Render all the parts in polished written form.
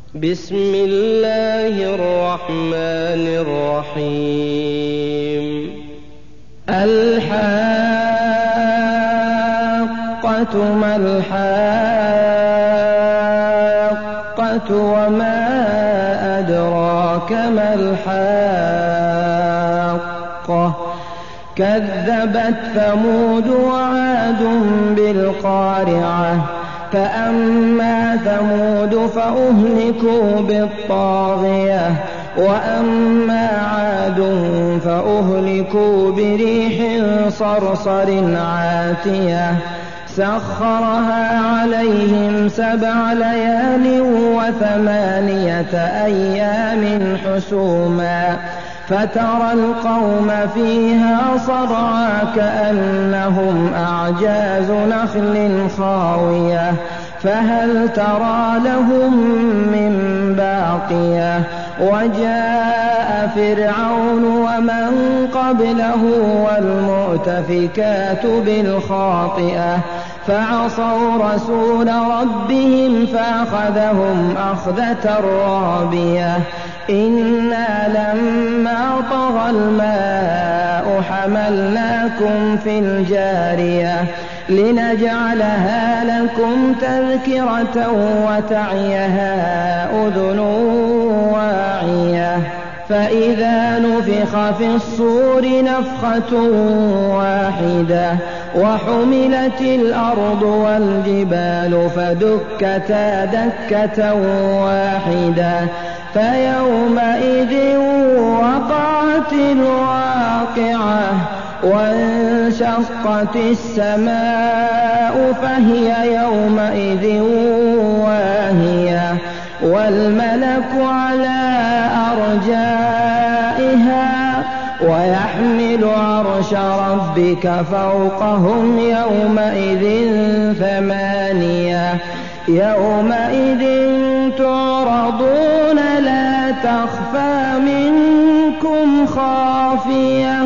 بسم الله الرحمن الرحيم الحاقة ما الحاقة وما أدراك ما الحاقة كذبت ثمود وعاد بالقارعة فأما ثمود فأهلكوا بالطاغية وأما عاد فأهلكوا بريح صرصر عاتية سخرها عليهم 7 ليال و8 أيام حسوما فترى القوم فيها صرعى كأنهم أعجاز نخل خاوية فهل ترى لهم من باقية وجاء فرعون ومن قبله والمؤتفكات بالخاطئة فعصوا رسول ربهم فأخذهم أخذة رابية إنا لما طغى الماء حملناكم في الجارية لنجعلها لكم تذكرة وتعيها أذن واعية فإذا نفخ في الصور نفخة واحدة وحملت الأرض والجبال فدكتا دكة واحدة فيومئذ وقعت الواقعة وانشقت السماء فهي يومئذ واهية والملك على أرجائها ويحمل عرش ربك فوقهم يومئذ 8 يومئذ تعرضون لا تخفى منكم خافية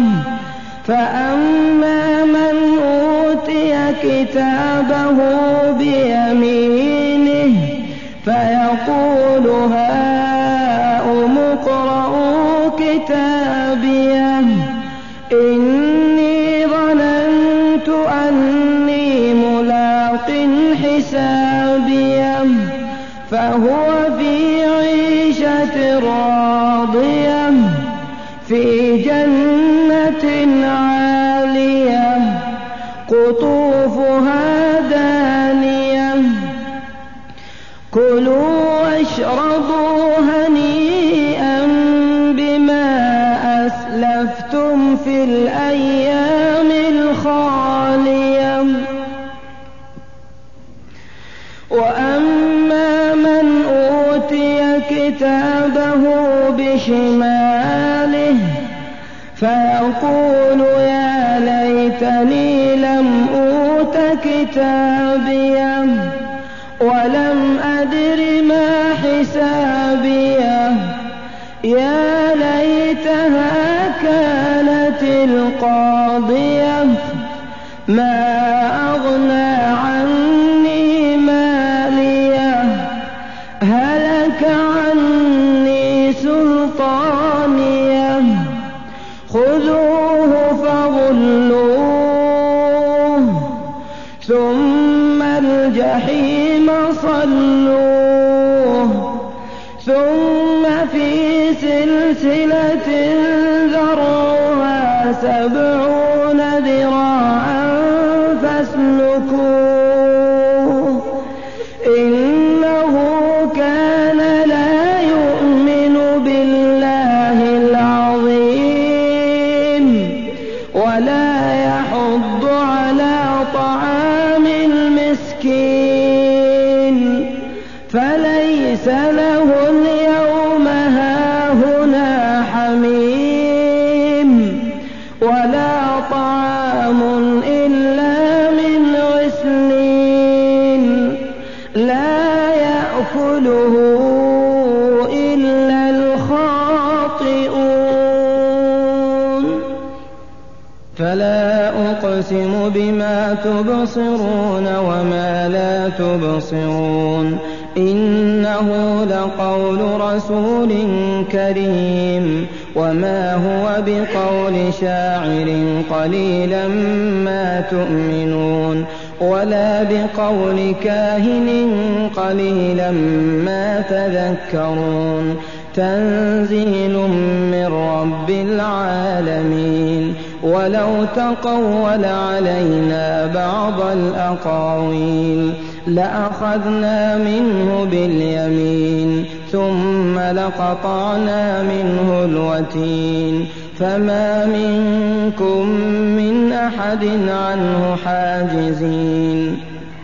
فأما من أوتي كتابه بيمينه فيقول هاؤم اقرءوا كتابيه إني ظننت أني ملاق حسابيه فهو في عيشة راضية في جنة عالية قطوفها دانية كلوا واشربوا هنيئا بما أسلفتم في الأيام الخالية وأما من أوتي كتابه بشماله فيقول يا ليتني لم أوت كتابيه ولم أدر ما حسابيه يا ليتها كانت القاضية ما أغنى عني ماليه هلك عني سلطانيه خذوه فغلوه ثم الجحيم صلوه ثم في سلسلة ذرعها 70 ذراعا فاسلكوه إنه كان لا يؤمن بالله العظيم ولا يحض على طعام المسكين فليس له اليوم هاهنا حميم ولا طعام إلا من غسلين لا يأكله إلا الخاطئون فلا أقسم بما تبصرون وما لا تبصرون إنه لقول رسول كريم وما هو بقول شاعر قليلا ما تؤمنون ولا بقول كاهن قليلا ما تذكرون تنزيل من رب العالمين ولو تقول علينا بعض الأقاويل لأخذنا منه باليمين ثم لقطعنا منه الوتين فما منكم من أحد عنه حاجزين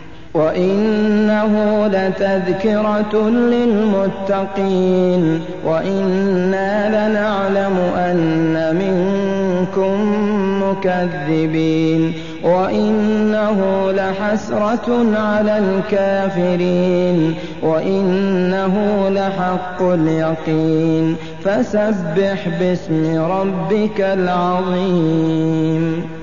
وإنه لتذكرة للمتقين وإنا لنعلم أن منكم مكذبين وإنه لحسرة على الكافرين وإنه لحق اليقين فسبح باسم ربك العظيم.